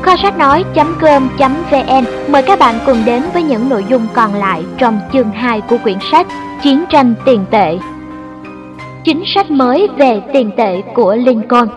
Kho sách nói.com.vn mời các bạn cùng đến với những nội dung còn lại trong chương 2 của quyển sách Chiến tranh tiền tệ. Chính sách mới về tiền tệ của Lincoln.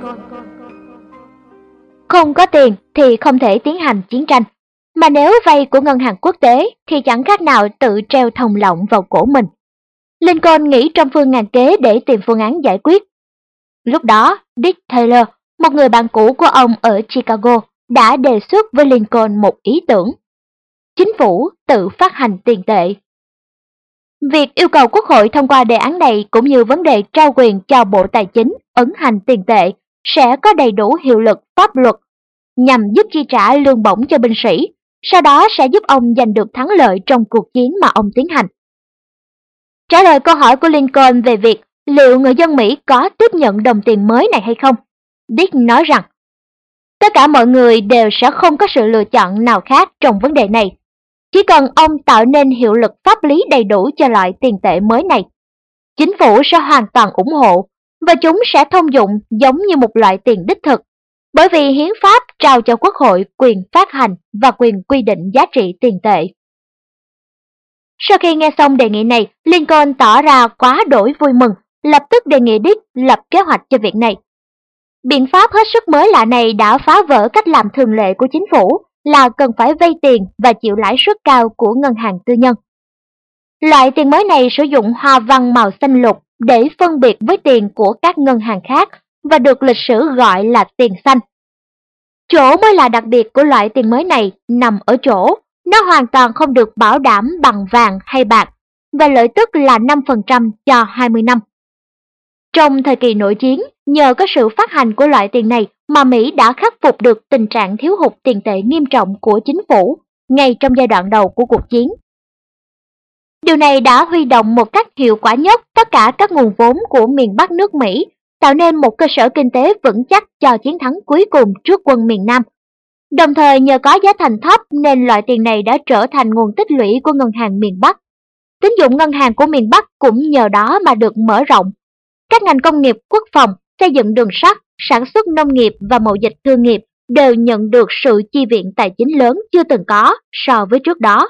Không có tiền thì không thể tiến hành chiến tranh, mà nếu vay của ngân hàng quốc tế thì chẳng khác nào tự treo thòng lọng vào cổ mình. Lincoln nghĩ trăm phương ngàn kế để tìm phương án giải quyết. Lúc đó, Dick Taylor, một người bạn cũ của ông ở Chicago, đã đề xuất với Lincoln một ý tưởng. Chính phủ tự phát hành tiền tệ. Việc yêu cầu Quốc hội thông qua đề án này cũng như vấn đề trao quyền cho Bộ Tài chính ấn hành tiền tệ sẽ có đầy đủ hiệu lực pháp luật nhằm giúp chi trả lương bổng cho binh sĩ, sau đó sẽ giúp ông giành được thắng lợi trong cuộc chiến mà ông tiến hành. Trả lời câu hỏi của Lincoln về việc liệu người dân Mỹ có tiếp nhận đồng tiền mới này hay không, Dick nói rằng tất cả mọi người đều sẽ không có sự lựa chọn nào khác trong vấn đề này. Chỉ cần ông tạo nên hiệu lực pháp lý đầy đủ cho loại tiền tệ mới này, chính phủ sẽ hoàn toàn ủng hộ và chúng sẽ thông dụng giống như một loại tiền đích thực, bởi vì hiến pháp trao cho Quốc hội quyền phát hành và quyền quy định giá trị tiền tệ. Sau khi nghe xong đề nghị này, Lincoln tỏ ra quá đỗi vui mừng, lập tức đề nghị Dick lập kế hoạch cho việc này. Biện pháp hết sức mới lạ này đã phá vỡ cách làm thường lệ của chính phủ là cần phải vay tiền và chịu lãi suất cao của ngân hàng tư nhân. Loại tiền mới này sử dụng hoa văn màu xanh lục để phân biệt với tiền của các ngân hàng khác và được lịch sử gọi là tiền xanh. Chỗ mới là đặc biệt của loại tiền mới này nằm ở chỗ nó hoàn toàn không được bảo đảm bằng vàng hay bạc và lợi tức là 5% cho 20 năm. Trong thời kỳ nội chiến, nhờ có sự phát hành của loại tiền này mà Mỹ đã khắc phục được tình trạng thiếu hụt tiền tệ nghiêm trọng của chính phủ ngay trong giai đoạn đầu của cuộc chiến. Điều này đã huy động một cách hiệu quả nhất tất cả các nguồn vốn của miền Bắc nước Mỹ, tạo nên một cơ sở kinh tế vững chắc cho chiến thắng cuối cùng trước quân miền Nam. Đồng thời nhờ có giá thành thấp nên loại tiền này đã trở thành nguồn tích lũy của ngân hàng miền Bắc. Tín dụng ngân hàng của miền Bắc cũng nhờ đó mà được mở rộng. Các ngành công nghiệp quốc phòng, xây dựng đường sắt, sản xuất nông nghiệp và mậu dịch thương nghiệp đều nhận được sự chi viện tài chính lớn chưa từng có so với trước đó.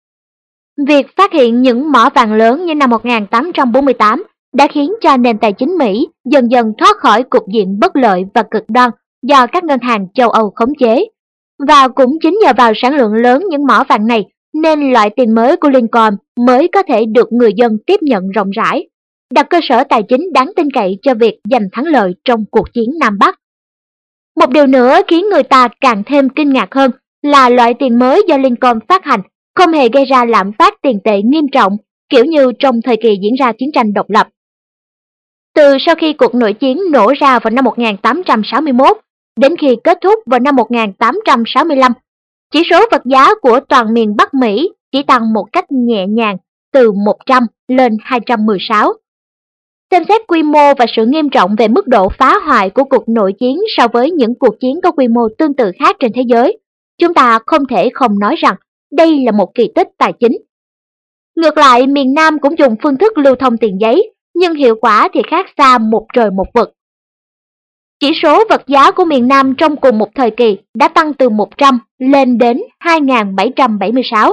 Việc phát hiện những mỏ vàng lớn như năm 1848 đã khiến cho nền tài chính Mỹ dần dần thoát khỏi cục diện bất lợi và cực đoan do các ngân hàng châu Âu khống chế. Và cũng chính nhờ vào sản lượng lớn những mỏ vàng này nên loại tiền mới của Lincoln mới có thể được người dân tiếp nhận rộng rãi, đặt cơ sở tài chính đáng tin cậy cho việc giành thắng lợi trong cuộc chiến Nam Bắc. Một điều nữa khiến người ta càng thêm kinh ngạc hơn là loại tiền mới do Lincoln phát hành không hề gây ra lạm phát tiền tệ nghiêm trọng kiểu như trong thời kỳ diễn ra chiến tranh độc lập. Từ sau khi cuộc nội chiến nổ ra vào năm 1861 đến khi kết thúc vào năm 1865, chỉ số vật giá của toàn miền Bắc Mỹ chỉ tăng một cách nhẹ nhàng từ 100 lên 216. Xem xét quy mô và sự nghiêm trọng về mức độ phá hoại của cuộc nội chiến so với những cuộc chiến có quy mô tương tự khác trên thế giới, chúng ta không thể không nói rằng đây là một kỳ tích tài chính. Ngược lại, miền Nam cũng dùng phương thức lưu thông tiền giấy, nhưng hiệu quả thì khác xa một trời một vực. Chỉ số vật giá của miền Nam trong cùng một thời kỳ đã tăng từ 100 lên đến 2.776.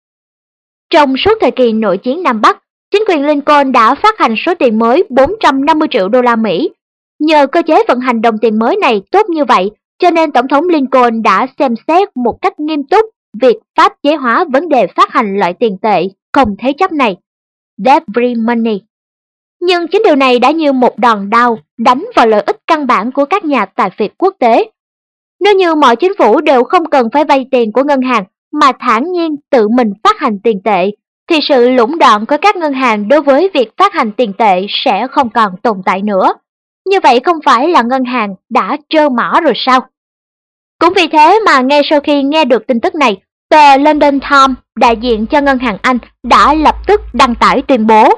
Trong suốt thời kỳ nội chiến Nam Bắc, chính quyền Lincoln đã phát hành số tiền mới 450 triệu đô la Mỹ. Nhờ cơ chế vận hành đồng tiền mới này tốt như vậy, cho nên Tổng thống Lincoln đã xem xét một cách nghiêm túc việc pháp chế hóa vấn đề phát hành loại tiền tệ không thế chấp này, debt free money. Nhưng chính điều này đã như một đòn đau đánh vào lợi ích căn bản của các nhà tài phiệt quốc tế. Nếu như mọi chính phủ đều không cần phải vay tiền của ngân hàng mà thản nhiên tự mình phát hành tiền tệ, thì sự lũng đoạn của các ngân hàng đối với việc phát hành tiền tệ sẽ không còn tồn tại nữa. Như vậy không phải là ngân hàng đã trơ mỏ rồi sao? Cũng vì thế mà ngay sau khi nghe được tin tức này, tờ London Times, đại diện cho ngân hàng Anh, đã lập tức đăng tải tuyên bố.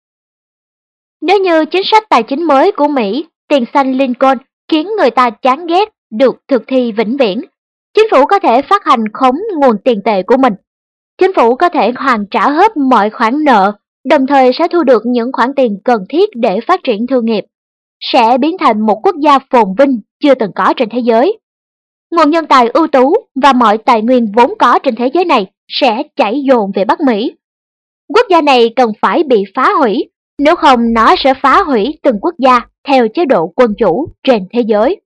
Nếu như chính sách tài chính mới của Mỹ, tiền xanh Lincoln, khiến người ta chán ghét được thực thi vĩnh viễn, chính phủ có thể phát hành khống nguồn tiền tệ của mình. Chính phủ có thể hoàn trả hết mọi khoản nợ, đồng thời sẽ thu được những khoản tiền cần thiết để phát triển thương nghiệp, sẽ biến thành một quốc gia phồn vinh chưa từng có trên thế giới. nguồn nhân tài ưu tú và mọi tài nguyên vốn có trên thế giới này sẽ chảy dồn về Bắc Mỹ. Quốc gia này cần phải bị phá hủy, nếu không nó sẽ phá hủy từng quốc gia theo chế độ quân chủ trên thế giới.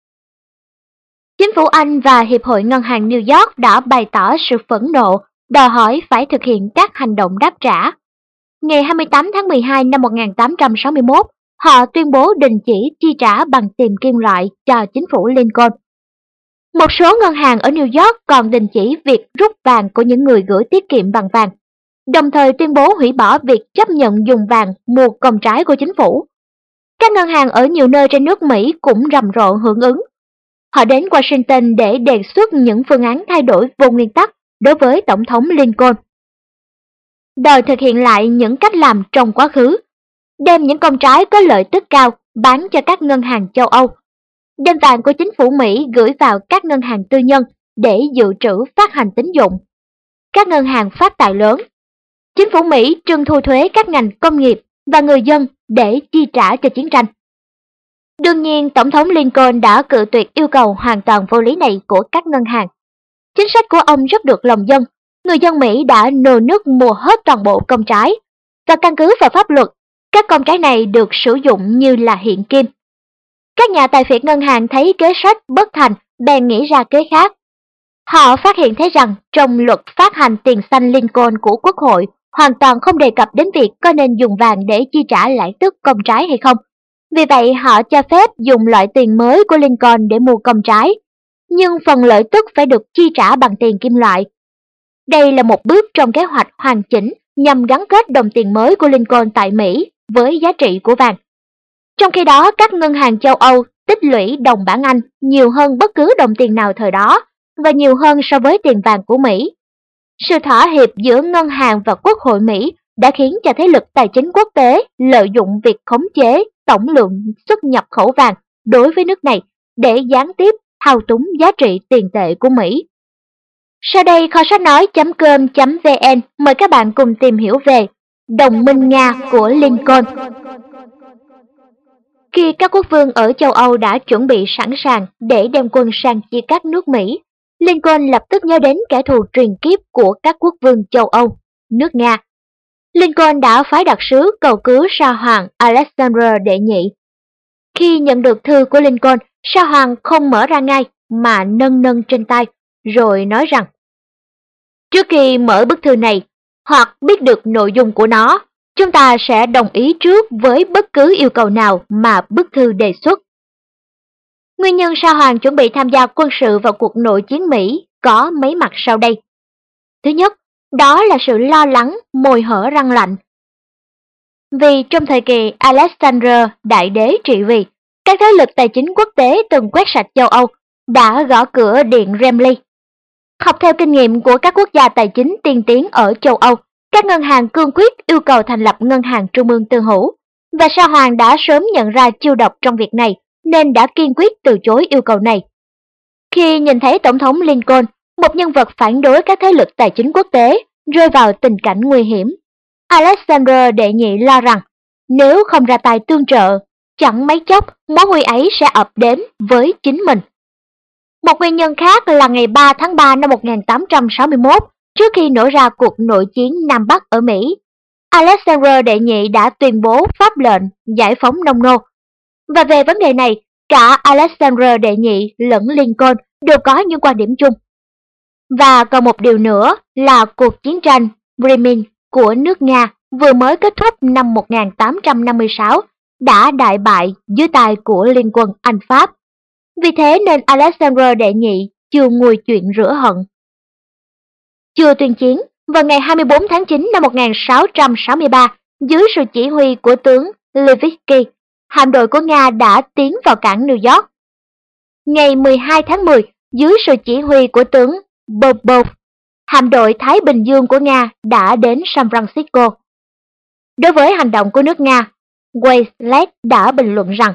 Chính phủ Anh và Hiệp hội Ngân hàng New York đã bày tỏ sự phẫn nộ, đòi hỏi phải thực hiện các hành động đáp trả. Ngày 28 tháng 12 năm 1861, họ tuyên bố đình chỉ chi trả bằng tiền kim loại cho chính phủ Lincoln. Một số ngân hàng ở New York còn đình chỉ việc rút vàng của những người gửi tiết kiệm bằng vàng, đồng thời tuyên bố hủy bỏ việc chấp nhận dùng vàng mua công trái của chính phủ. Các ngân hàng ở nhiều nơi trên nước Mỹ cũng rầm rộ hưởng ứng. Họ đến Washington để đề xuất những phương án thay đổi vô nguyên tắc đối với Tổng thống Lincoln, đòi thực hiện lại những cách làm trong quá khứ, đem những công trái có lợi tức cao bán cho các ngân hàng châu Âu, đem vàng của chính phủ Mỹ gửi vào các ngân hàng tư nhân để dự trữ phát hành tín dụng. Các ngân hàng phát tài lớn. Chính phủ Mỹ trưng thu thuế các ngành công nghiệp và người dân để chi trả cho chiến tranh. Đương nhiên, Tổng thống Lincoln đã cự tuyệt yêu cầu hoàn toàn vô lý này của các ngân hàng. Chính sách của ông rất được lòng dân. Người dân Mỹ đã nô nức mua hết toàn bộ công trái, và căn cứ vào pháp luật, các công trái này được sử dụng như là hiện kim. Các nhà tài phiệt ngân hàng thấy kế sách bất thành, bèn nghĩ ra kế khác. Họ phát hiện thấy rằng trong luật phát hành tiền xanh Lincoln của Quốc hội hoàn toàn không đề cập đến việc có nên dùng vàng để chi trả lãi tức công trái hay không. Vì vậy họ cho phép dùng loại tiền mới của Lincoln để mua công trái, nhưng phần lợi tức phải được chi trả bằng tiền kim loại. Đây là một bước trong kế hoạch hoàn chỉnh nhằm gắn kết đồng tiền mới của Lincoln tại Mỹ với giá trị của vàng. Trong khi đó, các ngân hàng châu Âu tích lũy đồng bảng Anh nhiều hơn bất cứ đồng tiền nào thời đó, và nhiều hơn so với tiền vàng của Mỹ. Sự thỏa hiệp giữa ngân hàng và Quốc hội Mỹ đã khiến cho thế lực tài chính quốc tế lợi dụng việc khống chế tổng lượng xuất nhập khẩu vàng đối với nước này để gián tiếp thao túng giá trị tiền tệ của Mỹ. Sau đây, kho sách nói.com.vn mời các bạn cùng tìm hiểu về đồng minh Nga của Lincoln. Khi các quốc vương ở châu Âu đã chuẩn bị sẵn sàng để đem quân sang chia cắt nước Mỹ, Lincoln lập tức nhớ đến kẻ thù truyền kiếp của các quốc vương châu Âu, nước Nga. Lincoln đã phái đặc sứ cầu cứu Sa Hoàng Alexander đệ nhị. Khi nhận được thư của Lincoln, Sa Hoàng không mở ra ngay mà nâng nâng trên tay, rồi nói rằng: trước khi mở bức thư này, hoặc biết được nội dung của nó, chúng ta sẽ đồng ý trước với bất cứ yêu cầu nào mà bức thư đề xuất. Nguyên nhân Sa Hoàng chuẩn bị tham gia quân sự vào cuộc nội chiến Mỹ có mấy mặt sau đây. Thứ nhất, đó là sự lo lắng mồi hở răng lạnh. Vì trong thời kỳ Alexander Đại Đế trị vì, các thế lực tài chính quốc tế từng quét sạch châu Âu đã gõ cửa điện Kremlin. Học theo kinh nghiệm của các quốc gia tài chính tiên tiến ở châu Âu, các ngân hàng cương quyết yêu cầu thành lập ngân hàng trung ương tư hữu, và Sa Hoàng đã sớm nhận ra chiêu độc trong việc này nên đã kiên quyết từ chối yêu cầu này. Khi nhìn thấy Tổng thống Lincoln, một nhân vật phản đối các thế lực tài chính quốc tế, rơi vào tình cảnh nguy hiểm, Alexander đệ nhị lo rằng nếu không ra tay tương trợ, chẳng mấy chốc mối nguy ấy sẽ ập đến với chính mình. Một nguyên nhân khác là ngày 3 tháng 3 năm 1861, trước khi nổ ra cuộc nội chiến Nam Bắc ở Mỹ, Alexander đệ nhị đã tuyên bố pháp lệnh giải phóng nông nô. Và về vấn đề này, cả Alexander đệ nhị lẫn Lincoln đều có những quan điểm chung. Và còn một điều nữa là cuộc chiến tranh Crimean của nước Nga vừa mới kết thúc năm 1856 đã đại bại dưới tay của liên quân Anh-Pháp. Vì thế nên Alexander đệ nhị chưa nguôi chuyện rửa hận. Chưa tuyên chiến, vào ngày 24 tháng 9 năm 1663, dưới sự chỉ huy của tướng Levitsky, hạm đội của Nga đã tiến vào cảng New York. Ngày 12 tháng 10, dưới sự chỉ huy của tướng Popov, hạm đội Thái Bình Dương của Nga đã đến San Francisco. Đối với hành động của nước Nga, Weislet đã bình luận rằng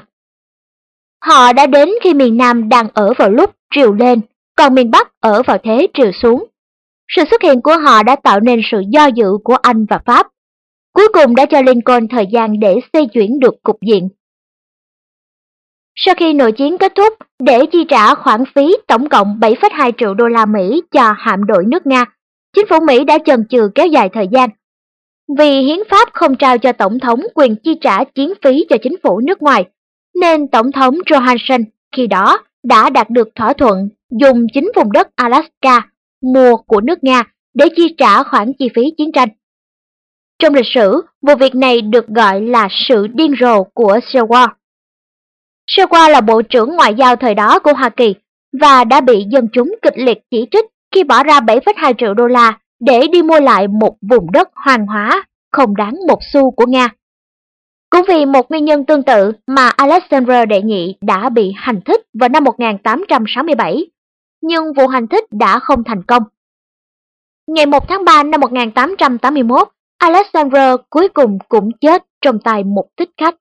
họ đã đến khi miền Nam đang ở vào lúc triều lên, còn miền Bắc ở vào thế triều xuống. Sự xuất hiện của họ đã tạo nên sự do dự của Anh và Pháp, cuối cùng đã cho Lincoln thời gian để xoay chuyển được cục diện. Sau khi nội chiến kết thúc, để chi trả khoản phí tổng cộng 7,2 triệu đô la Mỹ cho hạm đội nước Nga, chính phủ Mỹ đã chần chừ kéo dài thời gian. Vì hiến pháp không trao cho tổng thống quyền chi trả chiến phí cho chính phủ nước ngoài, nên tổng thống Johnson khi đó đã đạt được thỏa thuận dùng chính vùng đất Alaska mua của nước Nga để chi trả khoản chi phí chiến tranh. Trong lịch sử, vụ việc này được gọi là sự điên rồ của Seward. Seward là bộ trưởng ngoại giao thời đó của Hoa Kỳ và đã bị dân chúng kịch liệt chỉ trích khi bỏ ra 7,2 triệu đô la để đi mua lại một vùng đất hoang hóa không đáng một xu của Nga. Cũng vì một nguyên nhân tương tự mà Alexander Đệ Nhị đã bị hành thích vào năm 1867, nhưng vụ hành thích đã không thành công. Ngày 1 tháng 3 năm 1881, Alexander cuối cùng cũng chết trong tay một thích khách.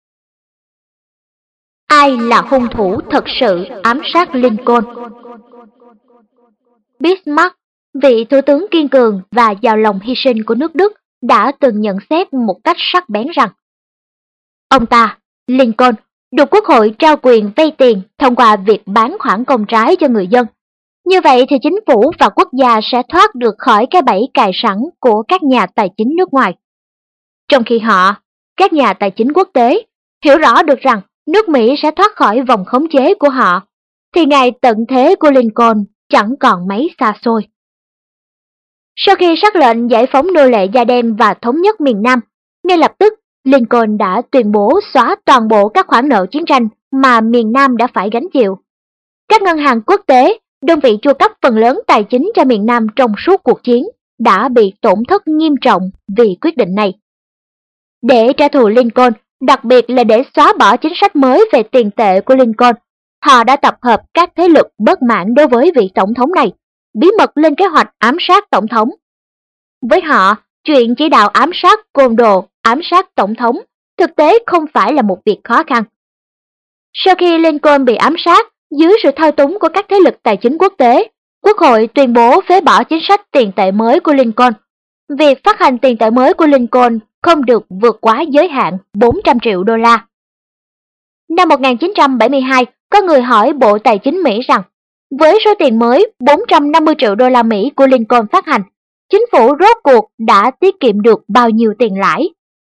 Ai là hung thủ thật sự ám sát Lincoln? Bismarck, vị thủ tướng kiên cường và giàu lòng hy sinh của nước Đức, đã từng nhận xét một cách sắc bén rằng ông ta, Lincoln, được Quốc hội trao quyền vay tiền thông qua việc bán khoản công trái cho người dân. Như vậy thì chính phủ và quốc gia sẽ thoát được khỏi cái bẫy cài sẵn của các nhà tài chính nước ngoài. Trong khi họ, các nhà tài chính quốc tế, hiểu rõ được rằng nước Mỹ sẽ thoát khỏi vòng khống chế của họ, thì ngày tận thế của Lincoln chẳng còn mấy xa xôi. Sau khi sắc lệnh giải phóng nô lệ da đen và thống nhất miền Nam, ngay lập tức Lincoln đã tuyên bố xóa toàn bộ các khoản nợ chiến tranh mà miền Nam đã phải gánh chịu. Các ngân hàng quốc tế, đơn vị chu cấp phần lớn tài chính cho miền Nam trong suốt cuộc chiến, đã bị tổn thất nghiêm trọng vì quyết định này. Để trả thù Lincoln, đặc biệt là để xóa bỏ chính sách mới về tiền tệ của Lincoln, họ đã tập hợp các thế lực bất mãn đối với vị tổng thống này, bí mật lên kế hoạch ám sát tổng thống. Với họ, chuyện chỉ đạo ám sát côn đồ, ám sát tổng thống thực tế không phải là một việc khó khăn. Sau khi Lincoln bị ám sát, dưới sự thao túng của các thế lực tài chính quốc tế, Quốc hội tuyên bố phế bỏ chính sách tiền tệ mới của Lincoln. Việc phát hành tiền tệ mới của Lincoln không được vượt quá giới hạn 400 triệu đô la. Năm 1972, có người hỏi Bộ Tài chính Mỹ rằng, với số tiền mới 450 triệu đô la Mỹ của Lincoln phát hành, chính phủ rốt cuộc đã tiết kiệm được bao nhiêu tiền lãi?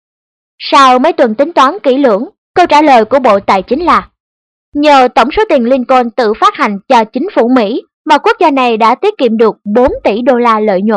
Sau mấy tuần tính toán kỹ lưỡng, câu trả lời của Bộ Tài chính là nhờ tổng số tiền Lincoln tự phát hành cho chính phủ Mỹ mà quốc gia này đã tiết kiệm được 4 tỷ đô la lợi nhuận.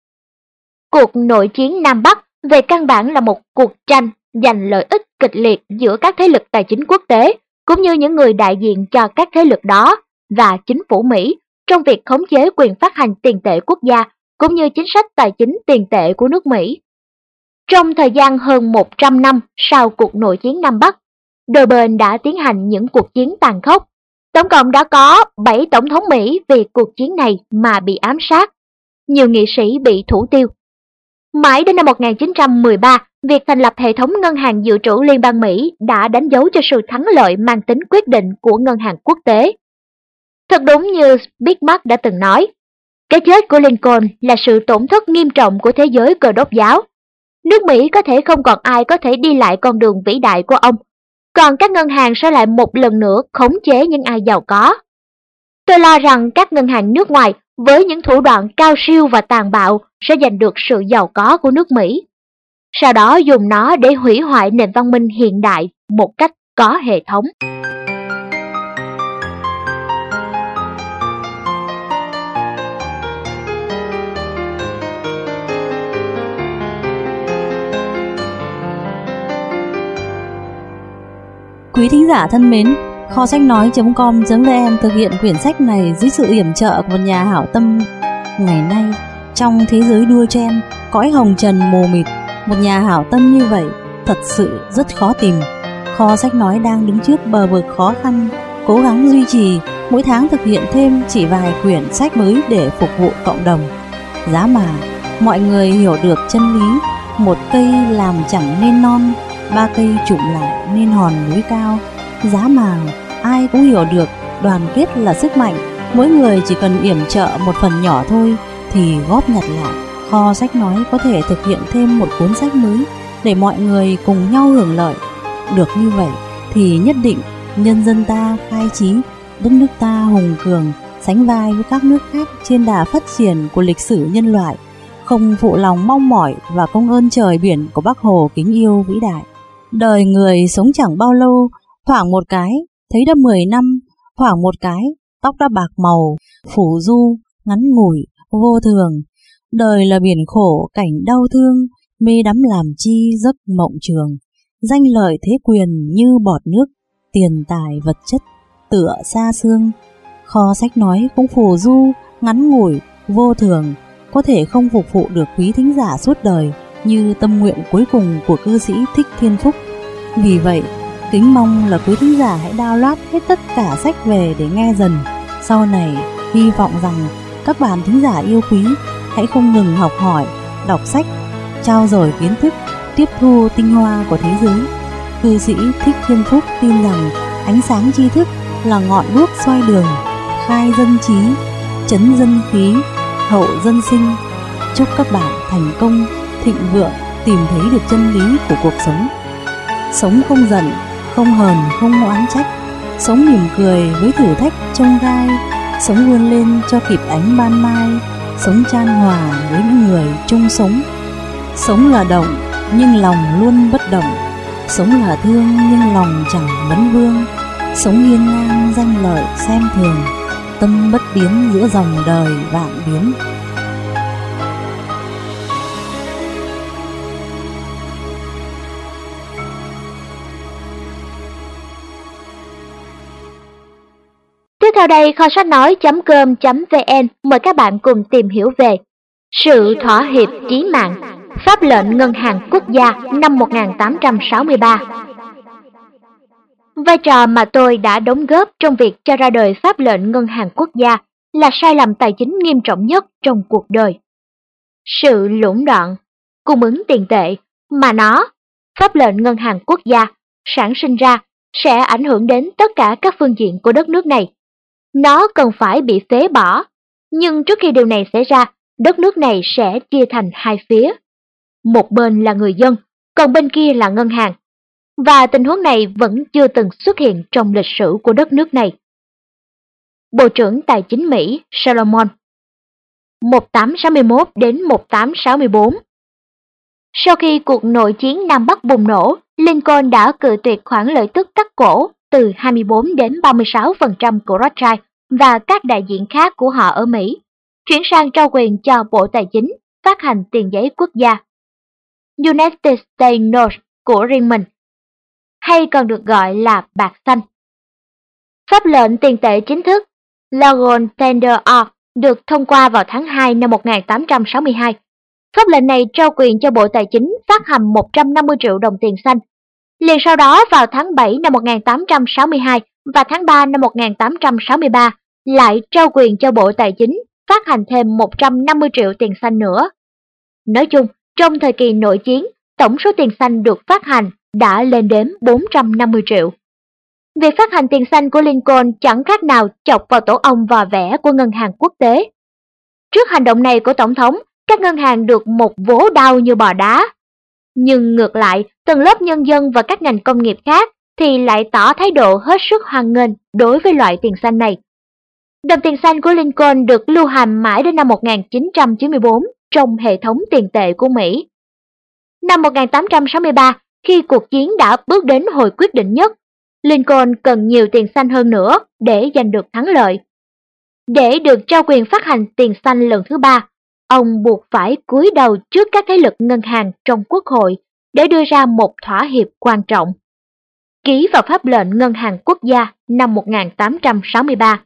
Cuộc nội chiến Nam Bắc về căn bản là một cuộc tranh giành lợi ích kịch liệt giữa các thế lực tài chính quốc tế cũng như những người đại diện cho các thế lực đó và chính phủ Mỹ trong việc khống chế quyền phát hành tiền tệ quốc gia cũng như chính sách tài chính tiền tệ của nước Mỹ. Trong thời gian hơn 100 năm sau cuộc nội chiến Nam Bắc, đôi bên đã tiến hành những cuộc chiến tàn khốc. Tổng cộng đã có 7 tổng thống Mỹ vì cuộc chiến này mà bị ám sát. Nhiều nghị sĩ bị thủ tiêu. Mãi đến năm 1913, việc thành lập hệ thống ngân hàng dự trữ Liên bang Mỹ đã đánh dấu cho sự thắng lợi mang tính quyết định của ngân hàng quốc tế. Thật đúng như Bismarck đã từng nói, cái chết của Lincoln là sự tổn thất nghiêm trọng của thế giới Cơ đốc giáo. Nước Mỹ có thể không còn ai có thể đi lại con đường vĩ đại của ông, còn các ngân hàng sẽ lại một lần nữa khống chế những ai giàu có. Tôi lo rằng các ngân hàng nước ngoài với những thủ đoạn cao siêu và tàn bạo sẽ giành được sự giàu có của nước Mỹ, sau đó dùng nó để hủy hoại nền văn minh hiện đại một cách có hệ thống. Quý thính giả thân mến, kho sách nói.com.vn thực hiện quyển sách này dưới sự yểm trợ của một nhà hảo tâm. Ngày nay, trong thế giới đua chen, cõi hồng trần mù mịt, một nhà hảo tâm như vậy thật sự rất khó tìm. Kho sách nói đang đứng trước bờ vực khó khăn, cố gắng duy trì, mỗi tháng thực hiện thêm chỉ vài quyển sách mới để phục vụ cộng đồng. Giá mà mọi người hiểu được chân lý, một cây làm chẳng nên non, ba cây chụm lại nên hòn núi cao. Giá mà ai cũng hiểu được đoàn kết là sức mạnh, mỗi người chỉ cần yểm trợ một phần nhỏ thôi thì góp nhặt lại, kho sách nói có thể thực hiện thêm một cuốn sách mới để mọi người cùng nhau hưởng lợi. Được như vậy thì nhất định nhân dân ta khai trí, đất nước ta hùng cường, sánh vai với các nước khác trên đà phát triển của lịch sử nhân loại, không phụ lòng mong mỏi và công ơn trời biển của Bác Hồ kính yêu vĩ đại. Đời người sống chẳng bao lâu, thoảng một cái thấy đã 10 năm, thoảng một cái tóc đã bạc màu, phủ du, ngắn ngủi, vô thường. Đời là biển khổ, cảnh đau thương, mê đắm làm chi giấc mộng trường. Danh lợi thế quyền như bọt nước, tiền tài vật chất tựa xa xương. Kho sách nói cũng phù du, ngắn ngủi, vô thường, có thể không phục vụ được quý thính giả suốt đời như tâm nguyện cuối cùng của cư sĩ Thích Thiên Phúc. Vì vậy, kính mong là quý thính giả hãy download hết tất cả sách về để nghe dần. Sau này, hy vọng rằng các bạn thính giả yêu quý hãy không ngừng học hỏi, đọc sách, trao dồi kiến thức, tiếp thu tinh hoa của thế giới. Cư sĩ Thích Thiên Phúc tin rằng ánh sáng tri thức là ngọn đuốc soi đường, khai dân trí, trấn dân khí, hậu dân sinh. Chúc các bạn thành công, thịnh vượng, tìm thấy được chân lý của cuộc sống. Sống không giận, không hờn, không oán trách. Sống mỉm cười với thử thách chông gai. Sống vươn lên cho kịp ánh ban mai. Sống chan hòa với những người chung sống. Sống là động, nhưng lòng luôn bất động. Sống là thương, nhưng lòng chẳng vấn vương. Sống hiên ngang danh lợi xem thường. Tâm bất biến giữa dòng đời vạn biến. Tiếp theo đây, kho sách nói.com.vn mời các bạn cùng tìm hiểu về sự thỏa hiệp chí mạng, pháp lệnh ngân hàng quốc gia năm 1863. Vai trò mà tôi đã đóng góp trong việc cho ra đời pháp lệnh ngân hàng quốc gia là sai lầm tài chính nghiêm trọng nhất trong cuộc đời. Sự lũng đoạn, cung ứng tiền tệ mà pháp lệnh ngân hàng quốc gia, sản sinh ra sẽ ảnh hưởng đến tất cả các phương diện của đất nước này. Nó cần phải bị phế bỏ, nhưng trước khi điều này xảy ra, đất nước này sẽ chia thành hai phía. Một bên là người dân, còn bên kia là ngân hàng. Và tình huống này vẫn chưa từng xuất hiện trong lịch sử của đất nước này. Bộ trưởng Tài chính Mỹ Solomon 1861 đến 1864. Sau khi cuộc nội chiến Nam Bắc bùng nổ, Lincoln đã cự tuyệt khoản lợi tức cắt cổ từ 24 đến 36% của Rothschild và các đại diện khác của họ ở Mỹ, chuyển sang trao quyền cho Bộ Tài chính phát hành tiền giấy quốc gia United States Notes của riêng mình, hay còn được gọi là bạc xanh. Pháp lệnh tiền tệ chính thức Logan Tender Act được thông qua vào tháng 2 năm 1862. Pháp lệnh này trao quyền cho Bộ Tài chính phát hành 150 triệu đồng tiền xanh. Liền sau đó vào tháng 7 năm 1862 và tháng 3 năm 1863 lại trao quyền cho Bộ Tài chính phát hành thêm 150 triệu tiền xanh nữa. Nói chung, trong thời kỳ nội chiến, tổng số tiền xanh được phát hành đã lên đến 450 triệu. Việc phát hành tiền xanh của Lincoln chẳng khác nào chọc vào tổ ong vò vẽ của ngân hàng quốc tế. Trước hành động này của Tổng thống, các ngân hàng được một vố đau như bò đá. Nhưng ngược lại, tầng lớp nhân dân và các ngành công nghiệp khác thì lại tỏ thái độ hết sức hoan nghênh đối với loại tiền xanh này. Đồng tiền xanh của Lincoln được lưu hành mãi đến năm 1994 trong hệ thống tiền tệ của Mỹ. Năm 1863, khi cuộc chiến đã bước đến hồi quyết định nhất, Lincoln cần nhiều tiền xanh hơn nữa để giành được thắng lợi. Để được trao quyền phát hành tiền xanh lần thứ ba, ông buộc phải cúi đầu trước các thế lực ngân hàng trong Quốc hội để đưa ra một thỏa hiệp quan trọng. Ký vào pháp lệnh ngân hàng quốc gia năm 1863.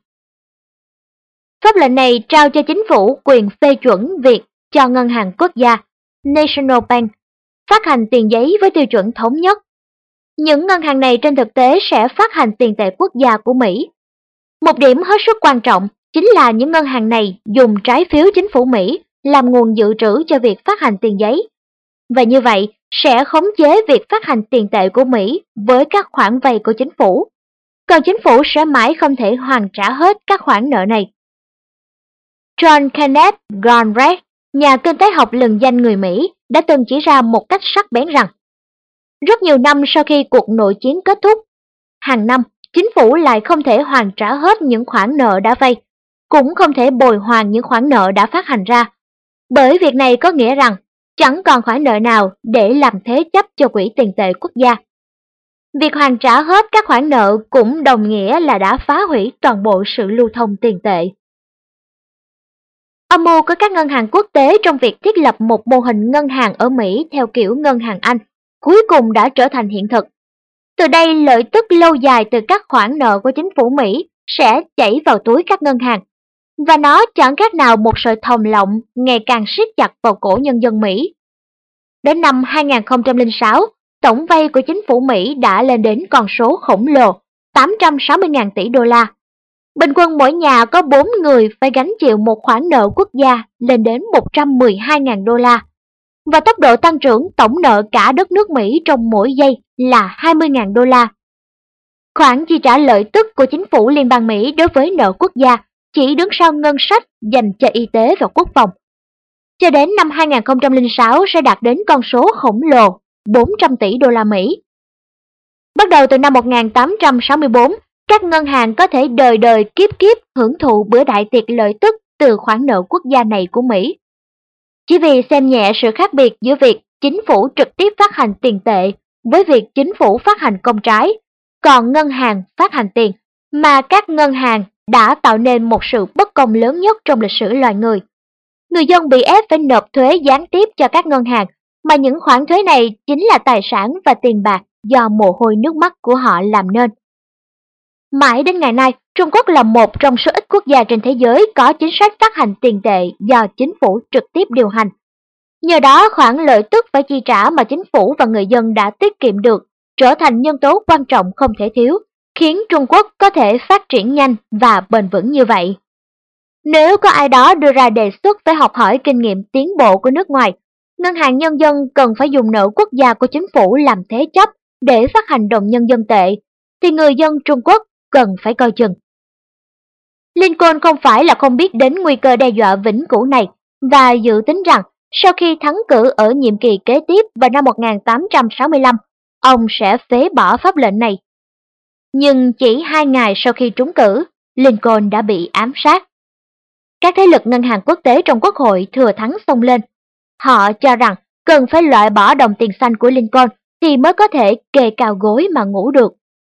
Pháp lệnh này trao cho chính phủ quyền phê chuẩn việc cho ngân hàng quốc gia National Bank phát hành tiền giấy với tiêu chuẩn thống nhất. Những ngân hàng này trên thực tế sẽ phát hành tiền tệ quốc gia của Mỹ. Một điểm hết sức quan trọng chính là những ngân hàng này dùng trái phiếu chính phủ Mỹ làm nguồn dự trữ cho việc phát hành tiền giấy. Và như vậy sẽ khống chế việc phát hành tiền tệ của Mỹ với các khoản vay của chính phủ. Còn chính phủ sẽ mãi không thể hoàn trả hết các khoản nợ này. John Kenneth Galbraith, nhà kinh tế học lừng danh người Mỹ, đã từng chỉ ra một cách sắc bén rằng rất nhiều năm sau khi cuộc nội chiến kết thúc, hàng năm chính phủ lại không thể hoàn trả hết những khoản nợ đã vay, cũng không thể bồi hoàn những khoản nợ đã phát hành ra. Bởi việc này có nghĩa rằng chẳng còn khoản nợ nào để làm thế chấp cho quỹ tiền tệ quốc gia. Việc hoàn trả hết các khoản nợ cũng đồng nghĩa là đã phá hủy toàn bộ sự lưu thông tiền tệ. Âm mưu của các ngân hàng quốc tế trong việc thiết lập một mô hình ngân hàng ở Mỹ theo kiểu ngân hàng Anh cuối cùng đã trở thành hiện thực. Từ đây lợi tức lâu dài từ các khoản nợ của chính phủ Mỹ sẽ chảy vào túi các ngân hàng, và nó chẳng khác nào một sợi thòng lọng ngày càng siết chặt vào cổ nhân dân Mỹ. Đến năm 2006, tổng vay của chính phủ Mỹ đã lên đến con số khổng lồ 860.000 tỷ đô la. Bình quân mỗi nhà có 4 người phải gánh chịu một khoản nợ quốc gia lên đến 112.000 đô la. Và tốc độ tăng trưởng tổng nợ cả đất nước Mỹ trong mỗi giây là 20.000 đô la. Khoản chi trả lợi tức của chính phủ liên bang Mỹ đối với nợ quốc gia chỉ đứng sau ngân sách dành cho y tế và quốc phòng. Cho đến năm 2006 sẽ đạt đến con số khổng lồ 400 tỷ đô la Mỹ. Bắt đầu từ năm 1864, các ngân hàng có thể đời đời kiếp kiếp hưởng thụ bữa đại tiệc lợi tức từ khoản nợ quốc gia này của Mỹ. Chỉ vì xem nhẹ sự khác biệt giữa việc chính phủ trực tiếp phát hành tiền tệ với việc chính phủ phát hành công trái, còn ngân hàng phát hành tiền, mà các ngân hàng đã tạo nên một sự bất công lớn nhất trong lịch sử loài người. Người dân bị ép phải nộp thuế gián tiếp cho các ngân hàng, mà những khoản thuế này chính là tài sản và tiền bạc do mồ hôi nước mắt của họ làm nên. Mãi đến ngày nay, Trung Quốc là một trong số ít quốc gia trên thế giới có chính sách phát hành tiền tệ do chính phủ trực tiếp điều hành. Nhờ đó, khoản lợi tức phải chi trả mà chính phủ và người dân đã tiết kiệm được trở thành nhân tố quan trọng không thể thiếu, khiến Trung Quốc có thể phát triển nhanh và bền vững như vậy. Nếu có ai đó đưa ra đề xuất phải học hỏi kinh nghiệm tiến bộ của nước ngoài, Ngân hàng Nhân dân cần phải dùng nợ quốc gia của chính phủ làm thế chấp để phát hành đồng nhân dân tệ, thì người dân Trung Quốc cần phải coi chừng. Lincoln không phải là không biết đến nguy cơ đe dọa vĩnh cửu này và dự tính rằng sau khi thắng cử ở nhiệm kỳ kế tiếp vào năm 1865, ông sẽ phế bỏ pháp lệnh này. Nhưng chỉ 2 ngày sau khi trúng cử, Lincoln đã bị ám sát. Các thế lực ngân hàng quốc tế trong quốc hội thừa thắng xông lên. Họ cho rằng cần phải loại bỏ đồng tiền xanh của Lincoln thì mới có thể kề cao gối mà ngủ được.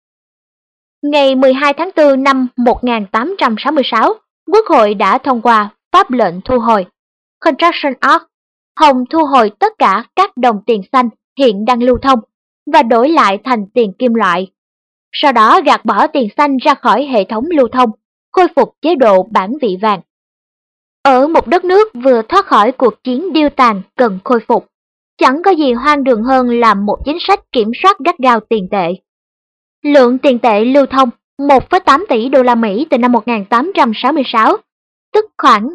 Ngày 12 tháng 4 năm 1866, Quốc hội đã thông qua pháp lệnh thu hồi Contraction Act, hòng thu hồi tất cả các đồng tiền xanh hiện đang lưu thông và đổi lại thành tiền kim loại. Sau đó gạt bỏ tiền xanh ra khỏi hệ thống lưu thông, khôi phục chế độ bản vị vàng. Ở một đất nước vừa thoát khỏi cuộc chiến điêu tàn cần khôi phục, chẳng có gì hoang đường hơn làm một chính sách kiểm soát gắt gao tiền tệ. Lượng tiền tệ lưu thông 1,8 tỷ đô la Mỹ từ năm 1866, tức khoảng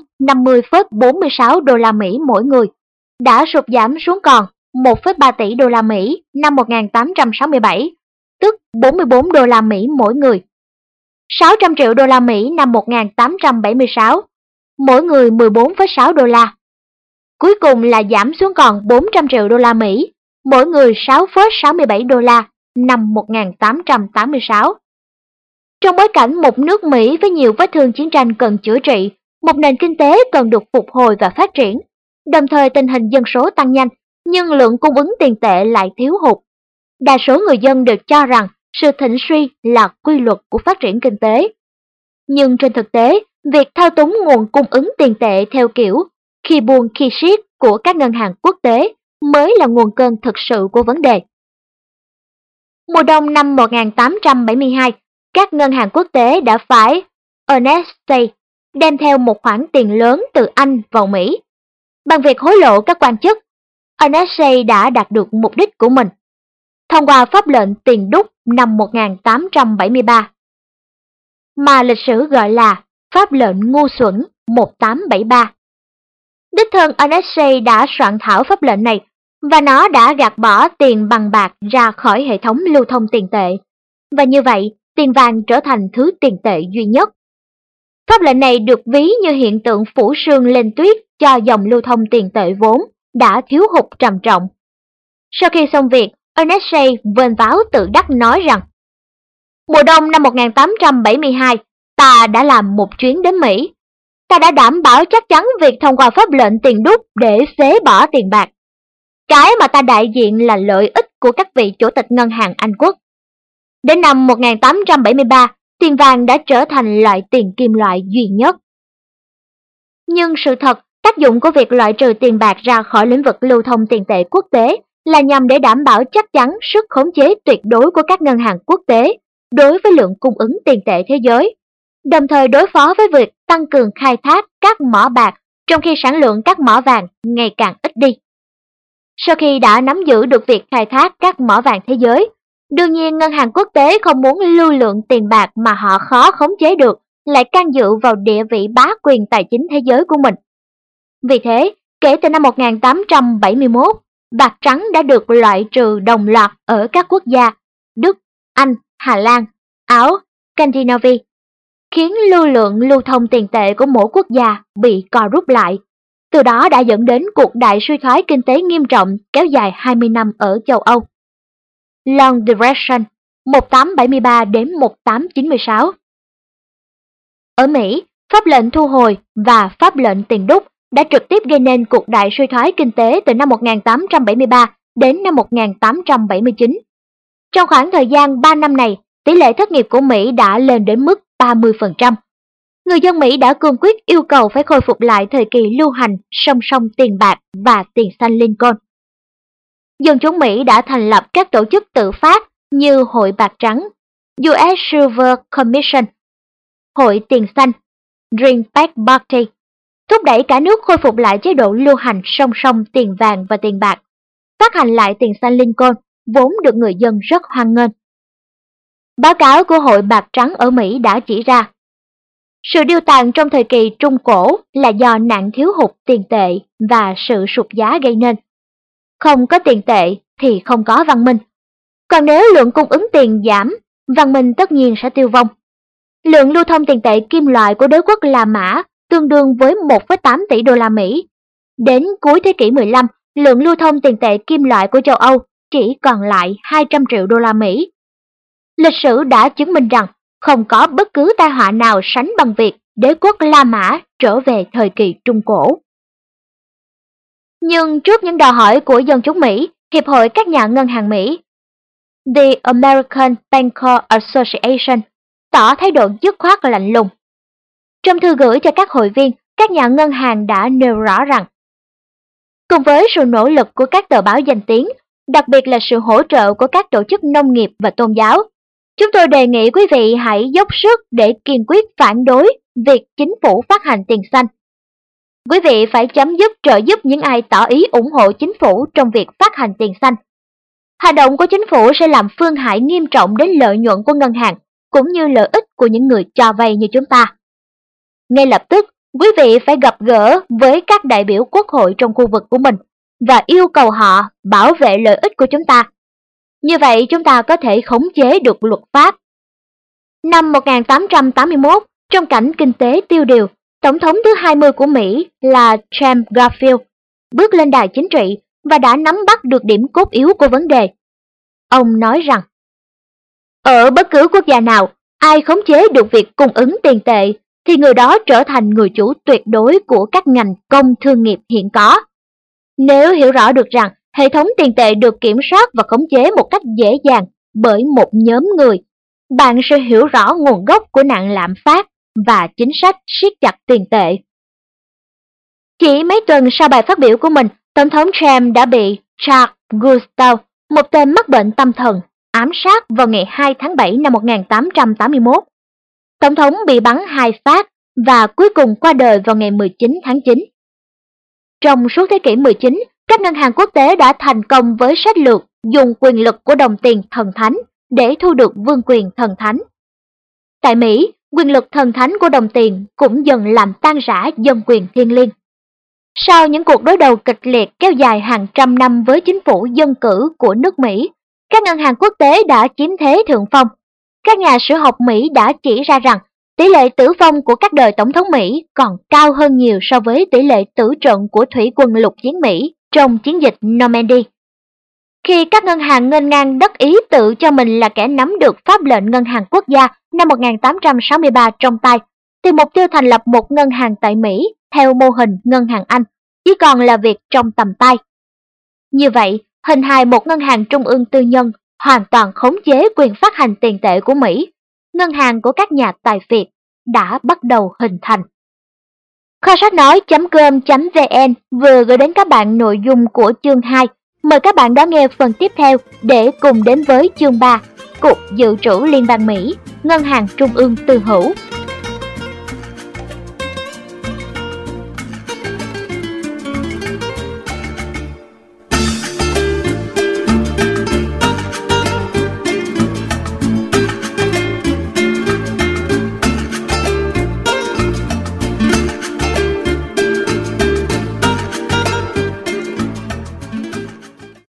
50,46 đô la Mỹ mỗi người, đã sụt giảm xuống còn 1,3 tỷ đô la Mỹ năm 1867, tức 44 đô la Mỹ mỗi người. 600 triệu đô la Mỹ năm 1876, mỗi người 14,6 đô la. Cuối cùng là giảm xuống còn 400 triệu đô la Mỹ, mỗi người 6,67 đô la năm 1886. Trong bối cảnh một nước Mỹ với nhiều vết thương chiến tranh cần chữa trị, một nền kinh tế cần được phục hồi và phát triển, đồng thời tình hình dân số tăng nhanh, nhưng lượng cung ứng tiền tệ lại thiếu hụt. Đa số người dân đều cho rằng sự thịnh suy là quy luật của phát triển kinh tế. Nhưng trên thực tế, việc thao túng nguồn cung ứng tiền tệ theo kiểu khi buông khi siết của các ngân hàng quốc tế mới là nguồn cơn thực sự của vấn đề. Mùa đông năm 1872, các ngân hàng quốc tế đã phải Ernest Day đem theo một khoản tiền lớn từ Anh vào Mỹ. Bằng việc hối lộ các quan chức, Ernest Day đã đạt được mục đích của mình, thông qua pháp lệnh tiền đúc năm 1873, mà lịch sử gọi là pháp lệnh ngu xuẩn 1873. Đích thân Ernest Day đã soạn thảo pháp lệnh này, và nó đã gạt bỏ tiền bằng bạc ra khỏi hệ thống lưu thông tiền tệ, và như vậy tiền vàng trở thành thứ tiền tệ duy nhất. Pháp lệnh này được ví như hiện tượng phủ sương lên tuyết cho dòng lưu thông tiền tệ vốn đã thiếu hụt trầm trọng. Sau khi xong việc, Ernest Day vênh váo tự đắc nói rằng Mùa đông năm 1872, ta đã làm một chuyến đến Mỹ. Ta đã đảm bảo chắc chắn việc thông qua pháp lệnh tiền đúc để phế bỏ tiền bạc. Cái mà ta đại diện là lợi ích của các vị chủ tịch ngân hàng Anh quốc. Đến năm 1873, tiền vàng đã trở thành loại tiền kim loại duy nhất. Nhưng sự thật, tác dụng của việc loại trừ tiền bạc ra khỏi lĩnh vực lưu thông tiền tệ quốc tế là nhằm để đảm bảo chắc chắn sức khống chế tuyệt đối của các ngân hàng quốc tế đối với lượng cung ứng tiền tệ thế giới, đồng thời đối phó với việc tăng cường khai thác các mỏ bạc trong khi sản lượng các mỏ vàng ngày càng ít đi. Sau khi đã nắm giữ được việc khai thác các mỏ vàng thế giới, đương nhiên ngân hàng quốc tế không muốn lưu lượng tiền bạc mà họ khó khống chế được lại can dự vào địa vị bá quyền tài chính thế giới của mình. Vì thế, kể từ năm 1871, bạc trắng đã được loại trừ đồng loạt ở các quốc gia Đức, Anh, Hà Lan, Áo, Scandinavia, khiến lưu lượng lưu thông tiền tệ của mỗi quốc gia bị co rút lại. Từ đó đã dẫn đến cuộc đại suy thoái kinh tế nghiêm trọng kéo dài 20 năm ở châu Âu. Long Depression 1873 đến 1896. Ở Mỹ, pháp lệnh thu hồi và pháp lệnh tiền đúc đã trực tiếp gây nên cuộc đại suy thoái kinh tế từ năm 1873 đến năm 1879. Trong khoảng thời gian 3 năm này, tỷ lệ thất nghiệp của Mỹ đã lên đến mức 30%. Người dân Mỹ đã cương quyết yêu cầu phải khôi phục lại thời kỳ lưu hành song song tiền bạc và tiền xanh Lincoln. Dân chúng Mỹ đã thành lập các tổ chức tự phát như Hội Bạc Trắng, US Silver Commission, Hội Tiền Xanh, Greenback Party, thúc đẩy cả nước khôi phục lại chế độ lưu hành song song tiền vàng và tiền bạc, phát hành lại tiền xanh Lincoln, vốn được người dân rất hoan nghênh. Báo cáo của Hội Bạc Trắng ở Mỹ đã chỉ ra, sự điêu tàn trong thời kỳ Trung Cổ là do nạn thiếu hụt tiền tệ và sự sụt giá gây nên. Không có tiền tệ thì không có văn minh. Còn nếu lượng cung ứng tiền giảm, văn minh tất nhiên sẽ tiêu vong. Lượng lưu thông tiền tệ kim loại của đế quốc La Mã tương đương với 1,8 tỷ đô la Mỹ. Đến cuối thế kỷ 15, lượng lưu thông tiền tệ kim loại của châu Âu chỉ còn lại 200 triệu đô la Mỹ. Lịch sử đã chứng minh rằng không có bất cứ tai họa nào sánh bằng việc đế quốc La Mã trở về thời kỳ Trung Cổ. Nhưng trước những đòi hỏi của dân chúng Mỹ, Hiệp hội các nhà ngân hàng Mỹ, The American Bankers Association, tỏ thái độ dứt khoát và lạnh lùng. Trong thư gửi cho các hội viên, các nhà ngân hàng đã nêu rõ rằng, cùng với sự nỗ lực của các tờ báo danh tiếng, đặc biệt là sự hỗ trợ của các tổ chức nông nghiệp và tôn giáo, chúng tôi đề nghị quý vị hãy dốc sức để kiên quyết phản đối việc chính phủ phát hành tiền xanh. Quý vị phải chấm dứt trợ giúp những ai tỏ ý ủng hộ chính phủ trong việc phát hành tiền xanh. Hành động của chính phủ sẽ làm phương hại nghiêm trọng đến lợi nhuận của ngân hàng, cũng như lợi ích của những người cho vay như chúng ta. Ngay lập tức, quý vị phải gặp gỡ với các đại biểu quốc hội trong khu vực của mình và yêu cầu họ bảo vệ lợi ích của chúng ta. Như vậy chúng ta có thể khống chế được luật pháp. Năm 1881, trong cảnh kinh tế tiêu điều, Tổng thống thứ 20 của Mỹ là James Garfield bước lên đài chính trị và đã nắm bắt được điểm cốt yếu của vấn đề. Ông nói rằng, ở bất cứ quốc gia nào, ai khống chế được việc cung ứng tiền tệ thì người đó trở thành người chủ tuyệt đối của các ngành công thương nghiệp hiện có. Nếu hiểu rõ được rằng hệ thống tiền tệ được kiểm soát và khống chế một cách dễ dàng bởi một nhóm người, bạn sẽ hiểu rõ nguồn gốc của nạn lạm phát và chính sách siết chặt tiền tệ. Chỉ mấy tuần sau bài phát biểu của mình, Tổng thống Trump đã bị Charles Gustav, một tên mắc bệnh tâm thần, ám sát vào ngày 2 tháng 7 năm 1881. Tổng thống bị bắn 2 phát và cuối cùng qua đời vào ngày 19 tháng 9. Trong suốt thế kỷ 19, các ngân hàng quốc tế đã thành công với sách lược dùng quyền lực của đồng tiền thần thánh để thu được vương quyền thần thánh. Tại Mỹ, quyền lực thần thánh của đồng tiền cũng dần làm tan rã dân quyền thiêng liêng. Sau những cuộc đối đầu kịch liệt kéo dài hàng trăm năm với chính phủ dân cử của nước Mỹ, các ngân hàng quốc tế đã chiếm thế thượng phong. Các nhà sử học Mỹ đã chỉ ra rằng tỷ lệ tử vong của các đời tổng thống Mỹ còn cao hơn nhiều so với tỷ lệ tử trận của thủy quân lục chiến Mỹ trong chiến dịch Normandy. Khi các ngân hàng nghênh ngang đắc ý tự cho mình là kẻ nắm được pháp lệnh ngân hàng quốc gia năm 1863 trong tay, thì mục tiêu thành lập một ngân hàng tại Mỹ theo mô hình ngân hàng Anh chỉ còn là việc trong tầm tay. Như vậy, hình hài một ngân hàng trung ương tư nhân hoàn toàn khống chế quyền phát hành tiền tệ của Mỹ, ngân hàng của các nhà tài phiệt, đã bắt đầu hình thành. Kho sách nói.com.vn vừa gửi đến các bạn nội dung của chương 2. Mời các bạn đón nghe phần tiếp theo để cùng đến với chương 3, Cục Dự trữ Liên bang Mỹ, Ngân hàng Trung ương Tư hữu.